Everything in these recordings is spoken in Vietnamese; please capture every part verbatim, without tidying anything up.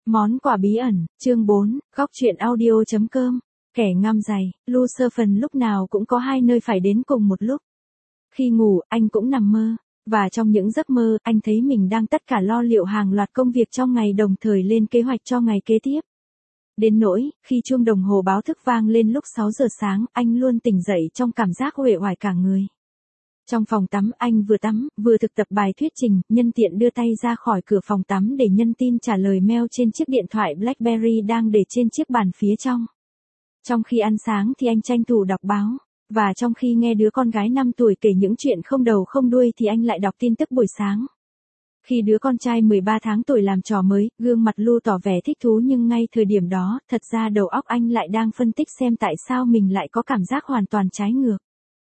Món quà bí ẩn, chương bốn, góc truyện audio.com. Kẻ ngăm giày, Lu Sơ Phần lúc nào cũng có hai nơi phải đến cùng một lúc. Khi ngủ, anh cũng nằm mơ. Và trong những giấc mơ, anh thấy mình đang tất cả lo liệu hàng loạt công việc trong ngày đồng thời lên kế hoạch cho ngày kế tiếp. Đến nỗi, khi chuông đồng hồ báo thức vang lên lúc sáu giờ sáng, anh luôn tỉnh dậy trong cảm giác uể oải cả người. Trong phòng tắm anh vừa tắm, vừa thực tập bài thuyết trình, nhân tiện đưa tay ra khỏi cửa phòng tắm để nhân tin trả lời mail trên chiếc điện thoại BlackBerry đang để trên chiếc bàn phía trong. Trong khi ăn sáng thì anh tranh thủ đọc báo, và trong khi nghe đứa con gái năm tuổi kể những chuyện không đầu không đuôi thì anh lại đọc tin tức buổi sáng. Khi đứa con trai mười ba tháng tuổi làm trò mới, gương mặt Lu tỏ vẻ thích thú nhưng ngay thời điểm đó, thật ra đầu óc anh lại đang phân tích xem tại sao mình lại có cảm giác hoàn toàn trái ngược.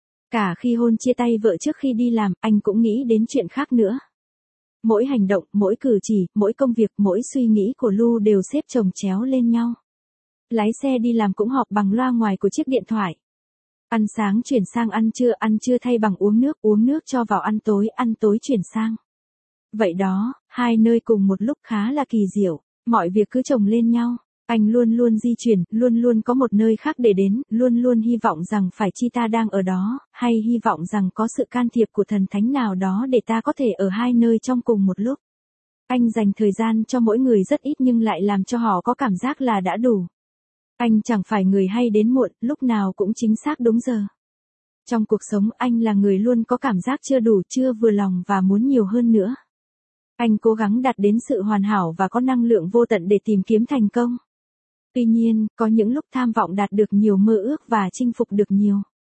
Cả khi hôn chia tay vợ trước khi đi làm, anh cũng nghĩ đến chuyện khác nữa. Mỗi hành động, mỗi cử chỉ, mỗi công việc, mỗi suy nghĩ của Lu đều xếp chồng chéo lên nhau. Lái xe đi làm cũng họp bằng loa ngoài của chiếc điện thoại. Ăn sáng chuyển sang ăn trưa, ăn trưa thay bằng uống nước, uống nước cho vào ăn tối, ăn tối chuyển sang. Vậy đó, hai nơi cùng một lúc khá là kỳ diệu, mọi việc cứ chồng lên nhau. Anh luôn luôn di chuyển, luôn luôn có một nơi khác để đến, luôn luôn hy vọng rằng phải chi ta đang ở đó, hay hy vọng rằng có sự can thiệp của thần thánh nào đó để ta có thể ở hai nơi trong cùng một lúc. Anh dành thời gian cho mỗi người rất ít nhưng lại làm cho họ có cảm giác là đã đủ. Anh chẳng phải người hay đến muộn, lúc nào cũng chính xác đúng giờ. Trong cuộc sống anh là người luôn có cảm giác chưa đủ, chưa vừa lòng và muốn nhiều hơn nữa. Anh cố gắng đạt đến sự hoàn hảo và có năng lượng vô tận để tìm kiếm thành công. Tuy nhiên, có những lúc tham vọng đạt được nhiều mơ ước và chinh phục được nhiều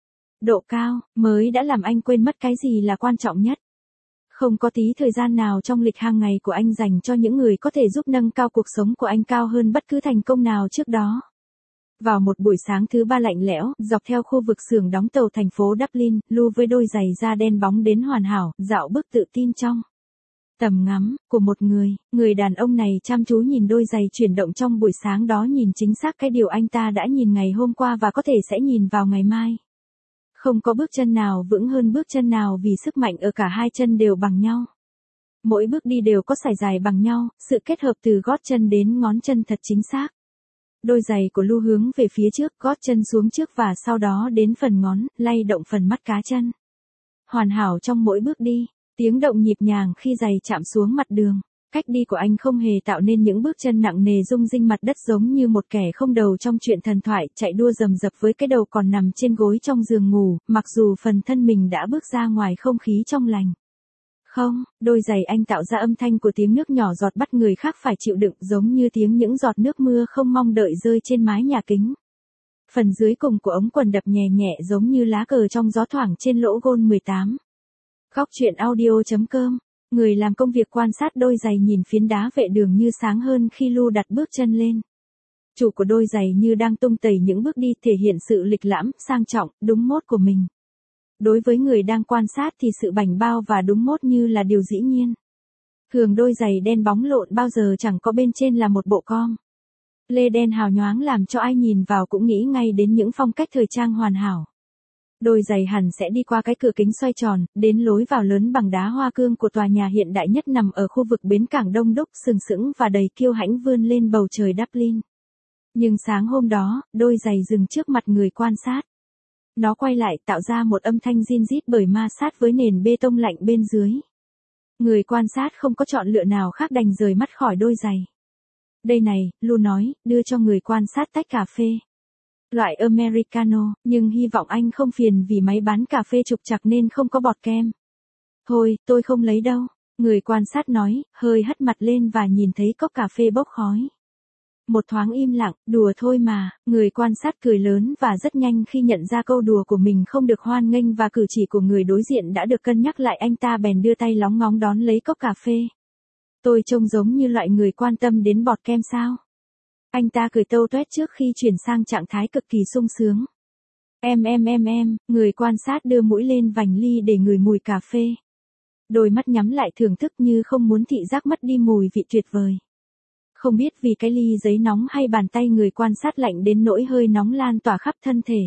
độ cao, mới đã làm anh quên mất cái gì là quan trọng nhất. Không có tí thời gian nào trong lịch hàng ngày của anh dành cho những người có thể giúp nâng cao cuộc sống của anh cao hơn bất cứ thành công nào trước đó. Vào một buổi sáng thứ ba lạnh lẽo, dọc theo khu vực xưởng đóng tàu thành phố Dublin, Lu với đôi giày da đen bóng đến hoàn hảo, dạo bước tự tin trong tầm ngắm của một người, người đàn ông này chăm chú nhìn đôi giày chuyển động trong buổi sáng đó, nhìn chính xác cái điều anh ta đã nhìn ngày hôm qua và có thể sẽ nhìn vào ngày mai. Không có bước chân nào vững hơn bước chân nào vì sức mạnh ở cả hai chân đều bằng nhau. Mỗi bước đi đều có sải dài bằng nhau, sự kết hợp từ gót chân đến ngón chân thật chính xác. Đôi giày của Lu hướng về phía trước, gót chân xuống trước và sau đó đến phần ngón, lay động phần mắt cá chân. Hoàn hảo trong mỗi bước đi. Tiếng động nhịp nhàng khi giày chạm xuống mặt đường. Cách đi của anh không hề tạo nên những bước chân nặng nề rung rinh mặt đất giống như một kẻ không đầu trong truyện thần thoại, chạy đua rầm rập với cái đầu còn nằm trên gối trong giường ngủ, mặc dù phần thân mình đã bước ra ngoài không khí trong lành. Không, đôi giày anh tạo ra âm thanh của tiếng nước nhỏ giọt bắt người khác phải chịu đựng, giống như tiếng những giọt nước mưa không mong đợi rơi trên mái nhà kính. Phần dưới cùng của ống quần đập nhẹ nhẹ giống như lá cờ trong gió thoảng trên lỗ gôn mười tám. Góc truyện audio.com. Người làm công việc quan sát đôi giày nhìn phiến đá vệ đường như sáng hơn khi Lu đặt bước chân lên. Chủ của đôi giày như đang tung tẩy những bước đi, thể hiện sự lịch lãm, sang trọng, đúng mốt của mình. Đối với người đang quan sát thì sự bảnh bao và đúng mốt như là điều dĩ nhiên. Thường đôi giày đen bóng lộn bao giờ chẳng có bên trên là một bộ com lê đen hào nhoáng làm cho ai nhìn vào cũng nghĩ ngay đến những phong cách thời trang hoàn hảo. Đôi giày hẳn sẽ đi qua cái cửa kính xoay tròn, đến lối vào lớn bằng đá hoa cương của tòa nhà hiện đại nhất nằm ở khu vực bến cảng đông đúc, sừng sững và đầy kiêu hãnh vươn lên bầu trời Dublin. Nhưng sáng hôm đó, đôi giày dừng trước mặt người quan sát. Nó quay lại tạo ra một âm thanh rin rít bởi ma sát với nền bê tông lạnh bên dưới. Người quan sát không có chọn lựa nào khác đành rời mắt khỏi đôi giày. Đây này, Lu nói, đưa cho người quan sát tách cà phê. Loại Americano, nhưng hy vọng anh không phiền vì máy bán cà phê trục trặc nên không có bọt kem. Thôi, tôi không lấy đâu. Người quan sát nói, hơi hất mặt lên và nhìn thấy cốc cà phê bốc khói. Một thoáng im lặng, đùa thôi mà, người quan sát cười lớn và rất nhanh khi nhận ra câu đùa của mình không được hoan nghênh và cử chỉ của người đối diện đã được cân nhắc lại, anh ta bèn đưa tay lóng ngóng đón lấy cốc cà phê. Tôi trông giống như loại người quan tâm đến bọt kem sao? Anh ta cười tâu tuét trước khi chuyển sang trạng thái cực kỳ sung sướng. Em em em em, người quan sát đưa mũi lên vành ly để ngửi mùi cà phê. Đôi mắt nhắm lại thưởng thức như không muốn thị giác mất đi mùi vị tuyệt vời. Không biết vì cái ly giấy nóng hay bàn tay người quan sát lạnh đến nỗi hơi nóng lan tỏa khắp thân thể.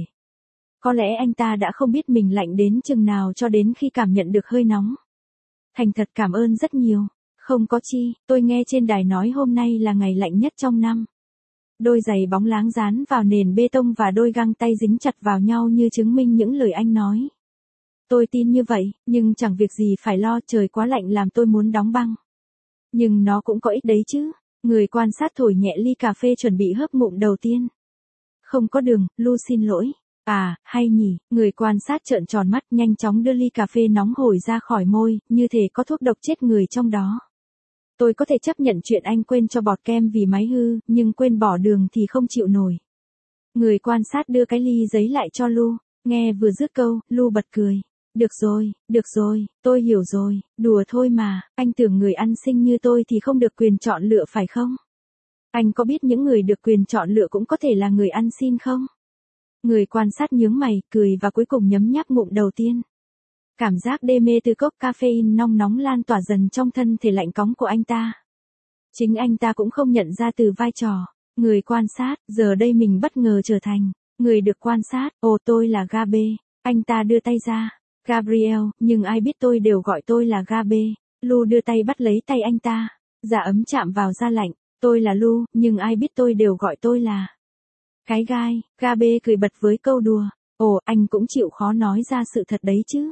Có lẽ anh ta đã không biết mình lạnh đến chừng nào cho đến khi cảm nhận được hơi nóng. Thành thật cảm ơn rất nhiều. Không có chi, tôi nghe trên đài nói hôm nay là ngày lạnh nhất trong năm. Đôi giày bóng láng dán vào nền bê tông và đôi găng tay dính chặt vào nhau như chứng minh những lời anh nói. Tôi tin như vậy, nhưng chẳng việc gì phải lo, trời quá lạnh làm tôi muốn đóng băng. Nhưng nó cũng có ích đấy chứ. Người quan sát thổi nhẹ ly cà phê chuẩn bị hớp ngụm đầu tiên. Không có đường, Lu xin lỗi. À, hay nhỉ, người quan sát trợn tròn mắt nhanh chóng đưa ly cà phê nóng hổi ra khỏi môi, như thể có thuốc độc chết người trong đó. Tôi có thể chấp nhận chuyện anh quên cho bọt kem vì máy hư, nhưng quên bỏ đường thì không chịu nổi. Người quan sát đưa cái ly giấy lại cho Lu, nghe vừa dứt câu, Lu bật cười. Được rồi, được rồi, tôi hiểu rồi, đùa thôi mà, anh tưởng người ăn xin như tôi thì không được quyền chọn lựa phải không? Anh có biết những người được quyền chọn lựa cũng có thể là người ăn xin không? Người quan sát nhướng mày, cười và cuối cùng nhấm nháp ngụm đầu tiên. Cảm giác đê mê từ cốc caffeine nong nóng lan tỏa dần trong thân thể lạnh cóng của anh ta. Chính anh ta cũng không nhận ra từ vai trò. Người quan sát, giờ đây mình bất ngờ trở thành người được quan sát. Ồ, tôi là Gabe. Anh ta đưa tay ra. Gabriel, nhưng ai biết tôi đều gọi tôi là Gabe. Lu đưa tay bắt lấy tay anh ta. Da ấm chạm vào da lạnh. Tôi là Lu, nhưng ai biết tôi đều gọi tôi là cái gai. Gabe cười bật với câu đùa. Ồ, anh cũng chịu khó nói ra sự thật đấy chứ.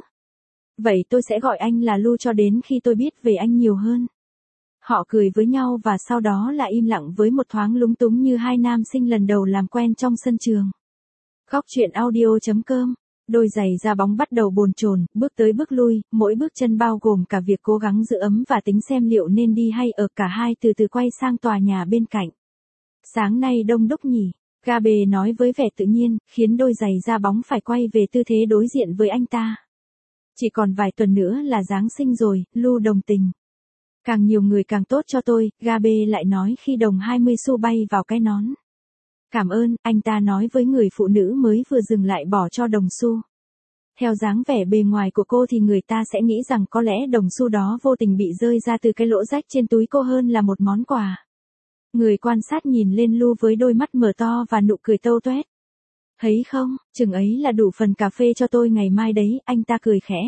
Vậy tôi sẽ gọi anh là Lu cho đến khi tôi biết về anh nhiều hơn. Họ cười với nhau và sau đó là im lặng với một thoáng lúng túng như hai nam sinh lần đầu làm quen trong sân trường. Góc truyện audio chấm com. Đôi giày da bóng bắt đầu bồn chồn, bước tới bước lui, mỗi bước chân bao gồm cả việc cố gắng giữ ấm và tính xem liệu nên đi hay ở. Cả hai từ từ quay sang tòa nhà bên cạnh. Sáng nay đông đúc nhỉ, Gabe nói với vẻ tự nhiên, khiến đôi giày da bóng phải quay về tư thế đối diện với anh ta. Chỉ còn vài tuần nữa là Giáng sinh rồi, Lu đồng tình. Càng nhiều người càng tốt cho tôi, Gabe lại nói khi đồng hai mươi xu bay vào cái nón. Cảm ơn, anh ta nói với người phụ nữ mới vừa dừng lại bỏ cho đồng xu. Theo dáng vẻ bề ngoài của cô thì người ta sẽ nghĩ rằng có lẽ đồng xu đó vô tình bị rơi ra từ cái lỗ rách trên túi cô hơn là một món quà. Người quan sát nhìn lên Lu với đôi mắt mở to và nụ cười tâu tuét. Thấy không, chừng ấy là đủ phần cà phê cho tôi ngày mai đấy, anh ta cười khẽ.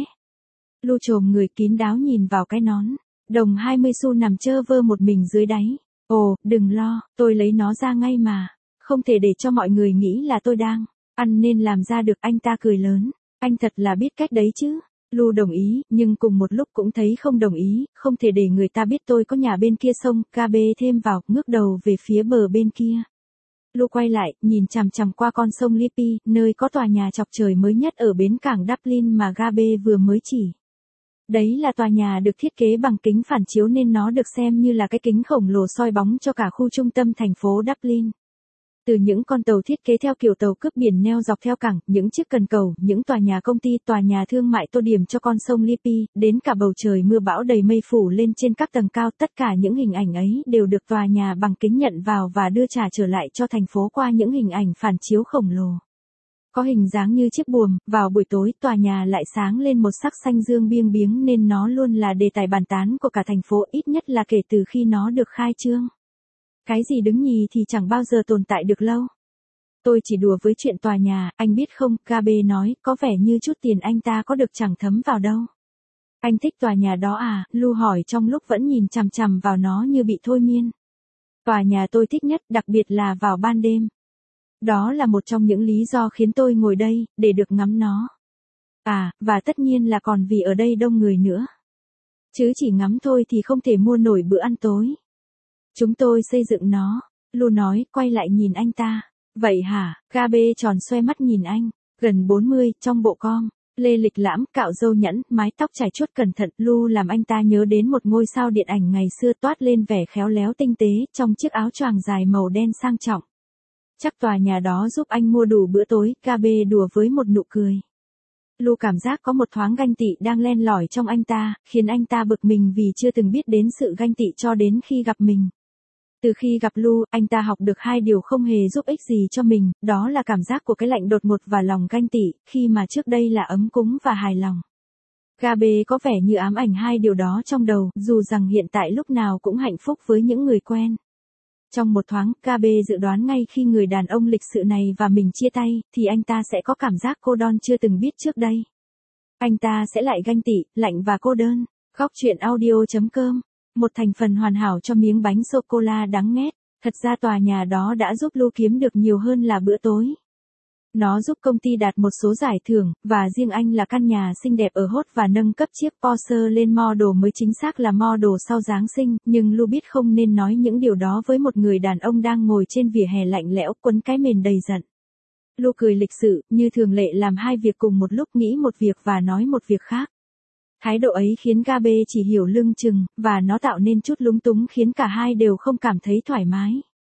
Lu chồm người kín đáo nhìn vào cái nón. Đồng hai mươi xu nằm chơ vơ một mình dưới đáy. Ồ, đừng lo, tôi lấy nó ra ngay mà. Không thể để cho mọi người nghĩ là tôi đang ăn nên làm ra được. Anh ta cười lớn. Anh thật là biết cách đấy chứ. Lu đồng ý, nhưng cùng một lúc cũng thấy không đồng ý. Không thể để người ta biết tôi có nhà bên kia sông. Gabe thêm vào, ngước đầu về phía bờ bên kia. Lu quay lại, nhìn chằm chằm qua con sông Liffey, nơi có tòa nhà chọc trời mới nhất ở bến cảng Dublin mà Gabe vừa mới chỉ. Đấy là tòa nhà được thiết kế bằng kính phản chiếu nên nó được xem như là cái kính khổng lồ soi bóng cho cả khu trung tâm thành phố Dublin. Từ những con tàu thiết kế theo kiểu tàu cướp biển neo dọc theo cảng, những chiếc cần cầu, những tòa nhà công ty, tòa nhà thương mại tô điểm cho con sông Liffey, đến cả bầu trời mưa bão đầy mây phủ lên trên các tầng cao, tất cả những hình ảnh ấy đều được tòa nhà bằng kính nhận vào và đưa trả trở lại cho thành phố qua những hình ảnh phản chiếu khổng lồ. Có hình dáng như chiếc buồm, vào buổi tối tòa nhà lại sáng lên một sắc xanh dương biêng biếng nên nó luôn là đề tài bàn tán của cả thành phố, ít nhất là kể từ khi nó được khai trương. Cái gì đứng nhì thì chẳng bao giờ tồn tại được lâu. Tôi chỉ đùa với chuyện tòa nhà, anh biết không, Gabe nói, có vẻ như chút tiền anh ta có được chẳng thấm vào đâu. Anh thích tòa nhà đó à, Lu hỏi trong lúc vẫn nhìn chằm chằm vào nó như bị thôi miên. Tòa nhà tôi thích nhất, đặc biệt là vào ban đêm. Đó là một trong những lý do khiến tôi ngồi đây, để được ngắm nó. À, và tất nhiên là còn vì ở đây đông người nữa. Chứ chỉ ngắm thôi thì không thể mua nổi bữa ăn tối. Chúng tôi xây dựng nó, Lu nói, quay lại nhìn anh ta. Vậy hả, Gabe tròn xoe mắt nhìn anh, gần bốn mươi, trong bộ com, lê lịch lãm, cạo râu nhẵn, mái tóc chải chuốt cẩn thận. Lu làm anh ta nhớ đến một ngôi sao điện ảnh ngày xưa toát lên vẻ khéo léo tinh tế, trong chiếc áo choàng dài màu đen sang trọng. Chắc tòa nhà đó giúp anh mua đủ bữa tối, Gabe đùa với một nụ cười. Lu cảm giác có một thoáng ganh tị đang len lỏi trong anh ta, khiến anh ta bực mình vì chưa từng biết đến sự ganh tị cho đến khi gặp mình. Từ khi gặp Lu, anh ta học được hai điều không hề giúp ích gì cho mình, đó là cảm giác của cái lạnh đột ngột và lòng ganh tị, khi mà trước đây là ấm cúng và hài lòng. Gabe có vẻ như ám ảnh hai điều đó trong đầu, dù rằng hiện tại lúc nào cũng hạnh phúc với những người quen. Trong một thoáng, Gabe dự đoán ngay khi người đàn ông lịch sự này và mình chia tay, thì anh ta sẽ có cảm giác cô đơn chưa từng biết trước đây. Anh ta sẽ lại ganh tị, lạnh và cô đơn. Góc truyện audio chấm com Một thành phần hoàn hảo cho miếng bánh sô-cô-la đắng nghét. Thật ra tòa nhà đó đã giúp Lu kiếm được nhiều hơn là bữa tối. Nó giúp công ty đạt một số giải thưởng, và riêng anh là căn nhà xinh đẹp ở hot và nâng cấp chiếc Porsche lên model mới, chính xác là model sau Giáng sinh, nhưng Lu biết không nên nói những điều đó với một người đàn ông đang ngồi trên vỉa hè lạnh lẽo quấn cái mền đầy giận. Lu cười lịch sự, như thường lệ làm hai việc cùng một lúc, nghĩ một việc và nói một việc khác. Thái độ ấy khiến Gabe chỉ hiểu lưng chừng, và nó tạo nên chút lúng túng khiến cả hai đều không cảm thấy thoải mái.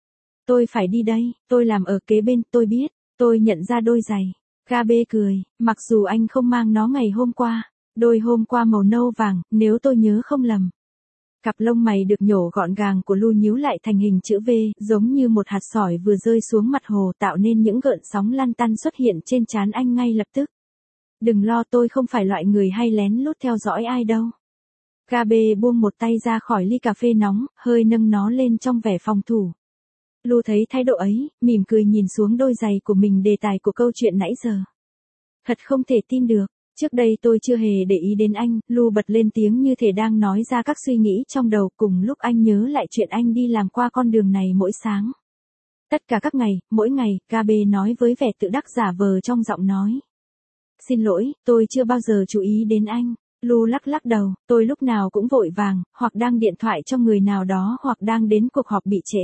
Tôi phải đi đây, tôi làm ở kế bên, tôi biết. Tôi nhận ra đôi giày. Gabe cười, mặc dù anh không mang nó ngày hôm qua. Đôi hôm qua màu nâu vàng, nếu tôi nhớ không lầm. Cặp lông mày được nhổ gọn gàng của Lu nhíu lại thành hình chữ V, giống như một hạt sỏi vừa rơi xuống mặt hồ, tạo nên những gợn sóng lăn tăn xuất hiện trên trán anh ngay lập tức. Đừng lo, tôi không phải loại người hay lén lút theo dõi ai đâu. Gabe buông một tay ra khỏi ly cà phê nóng, hơi nâng nó lên trong vẻ phòng thủ. Lu thấy thái độ ấy, mỉm cười nhìn xuống đôi giày của mình, đề tài của câu chuyện nãy giờ. Thật không thể tin được, trước đây tôi chưa hề để ý đến anh. Lu bật lên tiếng như thể đang nói ra các suy nghĩ trong đầu, cùng lúc anh nhớ lại chuyện anh đi làm qua con đường này mỗi sáng. Tất cả các ngày, mỗi ngày, Gabe nói với vẻ tự đắc giả vờ trong giọng nói. Xin lỗi, tôi chưa bao giờ chú ý đến anh. Lu lắc lắc đầu, tôi lúc nào cũng vội vàng, hoặc đang điện thoại cho người nào đó, hoặc đang đến cuộc họp bị trễ.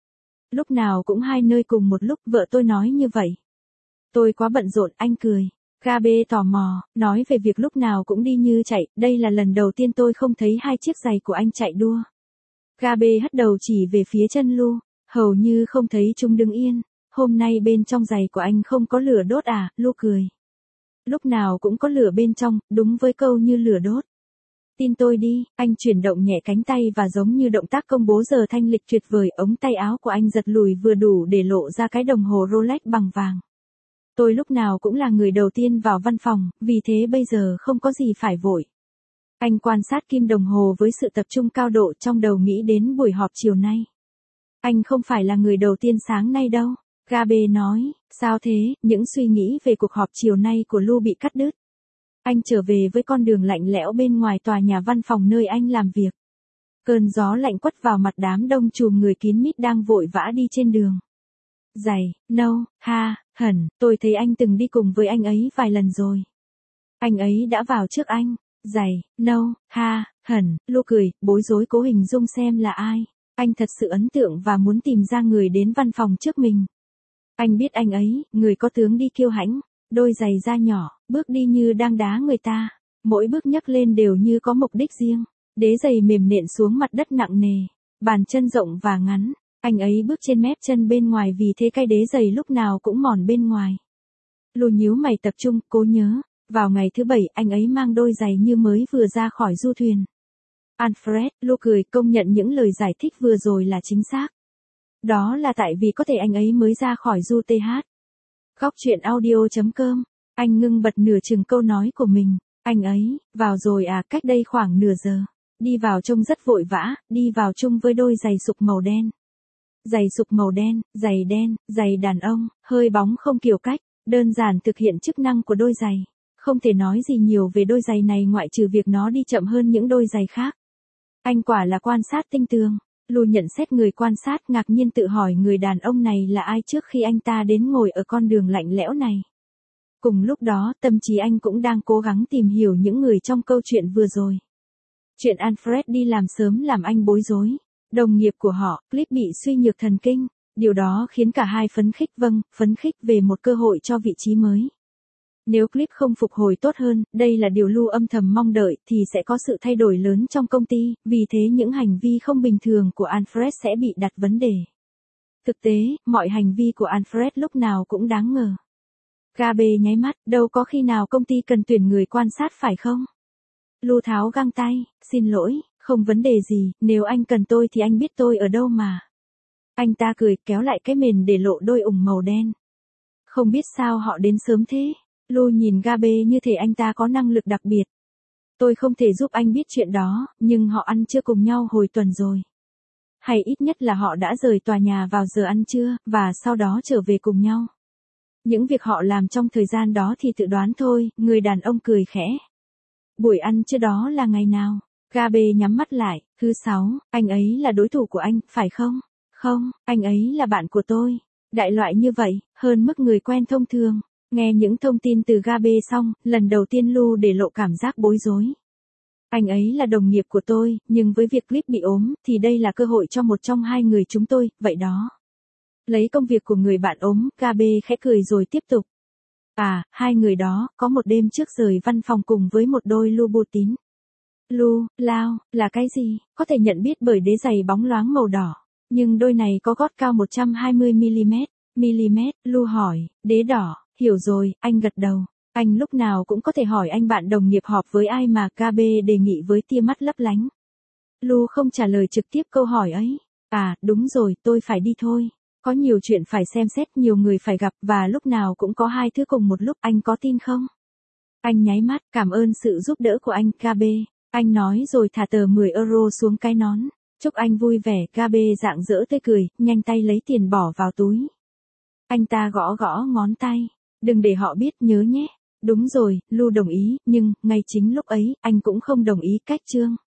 Lúc nào cũng hai nơi cùng một lúc, vợ tôi nói như vậy. Tôi quá bận rộn, anh cười. Gabe tò mò, nói về việc lúc nào cũng đi như chạy, đây là lần đầu tiên tôi không thấy hai chiếc giày của anh chạy đua. Gabe hất đầu chỉ về phía chân Lu, hầu như không thấy chúng đứng yên. Hôm nay bên trong giày của anh không có lửa đốt à? Lu cười. Lúc nào cũng có lửa bên trong, đúng với câu như lửa đốt. Tin tôi đi, anh chuyển động nhẹ cánh tay và giống như động tác công bố giờ thanh lịch tuyệt vời, ống tay áo của anh giật lùi vừa đủ để lộ ra cái đồng hồ Rolex bằng vàng. Tôi lúc nào cũng là người đầu tiên vào văn phòng, vì thế bây giờ không có gì phải vội. Anh quan sát kim đồng hồ với sự tập trung cao độ, trong đầu nghĩ đến buổi họp chiều nay. Anh không phải là người đầu tiên sáng nay đâu. Gabe nói, sao thế? Những suy nghĩ về cuộc họp chiều nay của Lu bị cắt đứt. Anh trở về với con đường lạnh lẽo bên ngoài tòa nhà văn phòng nơi anh làm việc. Cơn gió lạnh quất vào mặt đám đông chùm người kín mít đang vội vã đi trên đường. Giày, no, ha, hẳn, tôi thấy anh từng đi cùng với anh ấy vài lần rồi. Anh ấy đã vào trước anh. Giày, no, ha, hẳn, Lu cười, bối rối cố hình dung xem là ai. Anh thật sự ấn tượng và muốn tìm ra người đến văn phòng trước mình. Anh biết anh ấy, người có tướng đi kiêu hãnh, đôi giày da nhỏ, bước đi như đang đá người ta, mỗi bước nhấc lên đều như có mục đích riêng. Đế giày mềm nện xuống mặt đất nặng nề, bàn chân rộng và ngắn, anh ấy bước trên mép chân bên ngoài, vì thế cái đế giày lúc nào cũng mòn bên ngoài. Lu nhíu mày tập trung, cố nhớ, vào ngày thứ bảy anh ấy mang đôi giày như mới vừa ra khỏi du thuyền. Alfred, Lu cười, công nhận những lời giải thích vừa rồi là chính xác. Đó là tại vì có thể anh ấy mới ra khỏi du th. Góc truyện audio chấm com, anh ngưng bật nửa chừng câu nói của mình. Anh ấy, vào rồi à, cách đây khoảng nửa giờ. Đi vào trông rất vội vã, đi vào chung với đôi giày sục màu đen. Giày sục màu đen, giày đen, giày đàn ông, hơi bóng không kiểu cách, đơn giản thực hiện chức năng của đôi giày. Không thể nói gì nhiều về đôi giày này ngoại trừ việc nó đi chậm hơn những đôi giày khác. Anh quả là quan sát tinh tường. Lu nhận xét người quan sát, ngạc nhiên tự hỏi người đàn ông này là ai trước khi anh ta đến ngồi ở con đường lạnh lẽo này. Cùng lúc đó, tâm trí anh cũng đang cố gắng tìm hiểu những người trong câu chuyện vừa rồi. Chuyện Alfred đi làm sớm làm anh bối rối. Đồng nghiệp của họ, Cliff bị suy nhược thần kinh. Điều đó khiến cả hai phấn khích, vâng, phấn khích về một cơ hội cho vị trí mới. Nếu Cliff không phục hồi tốt hơn, đây là điều Lu âm thầm mong đợi, thì sẽ có sự thay đổi lớn trong công ty, vì thế những hành vi không bình thường của Alfred sẽ bị đặt vấn đề. Thực tế, mọi hành vi của Alfred lúc nào cũng đáng ngờ. Gabe nháy mắt, đâu có khi nào công ty cần tuyển người quan sát phải không? Lu tháo găng tay, xin lỗi, không vấn đề gì, nếu anh cần tôi thì anh biết tôi ở đâu mà. Anh ta cười, kéo lại cái mền để lộ đôi ủng màu đen. Không biết sao họ đến sớm thế. Lu nhìn Gabe như thể anh ta có năng lực đặc biệt. Tôi không thể giúp anh biết chuyện đó, nhưng họ ăn trưa cùng nhau hồi tuần rồi. Hay ít nhất là họ đã rời tòa nhà vào giờ ăn trưa, và sau đó trở về cùng nhau. Những việc họ làm trong thời gian đó thì tự đoán thôi, người đàn ông cười khẽ. Buổi ăn trưa đó là ngày nào? Gabe nhắm mắt lại. Thứ sáu, anh ấy là đối thủ của anh, phải không? Không, anh ấy là bạn của tôi. Đại loại như vậy, hơn mức người quen thông thường. Nghe những thông tin từ Gabe xong, lần đầu tiên Lu để lộ cảm giác bối rối. Anh ấy là đồng nghiệp của tôi, nhưng với việc Clip bị ốm, thì đây là cơ hội cho một trong hai người chúng tôi, vậy đó. Lấy công việc của người bạn ốm, Gabe khẽ cười rồi tiếp tục. À, hai người đó, có một đêm trước rời văn phòng cùng với một đôi Louboutin. Lu, Lao, là cái gì? Có thể nhận biết bởi đế giày bóng loáng màu đỏ. Nhưng đôi này có gót cao một trăm hai mươi mi-li-mét. Mi-li-mét, Lu hỏi, đế đỏ, hiểu rồi, anh gật đầu. Anh lúc nào cũng có thể hỏi anh bạn đồng nghiệp họp với ai mà, Gabe đề nghị với tia mắt lấp lánh. Lu không trả lời trực tiếp câu hỏi ấy. À, đúng rồi, tôi phải đi thôi. Có nhiều chuyện phải xem xét, nhiều người phải gặp, và lúc nào cũng có hai thứ cùng một lúc, anh có tin không? Anh nháy mắt, cảm ơn sự giúp đỡ của anh, Gabe. Anh nói rồi thả tờ mười euro xuống cái nón. Chúc anh vui vẻ, Gabe rạng rỡ tươi cười, nhanh tay lấy tiền bỏ vào túi. Anh ta gõ gõ ngón tay. Đừng để họ biết, nhớ nhé. Đúng rồi, Lu đồng ý, nhưng, ngay chính lúc ấy, anh cũng không đồng ý cách Trương.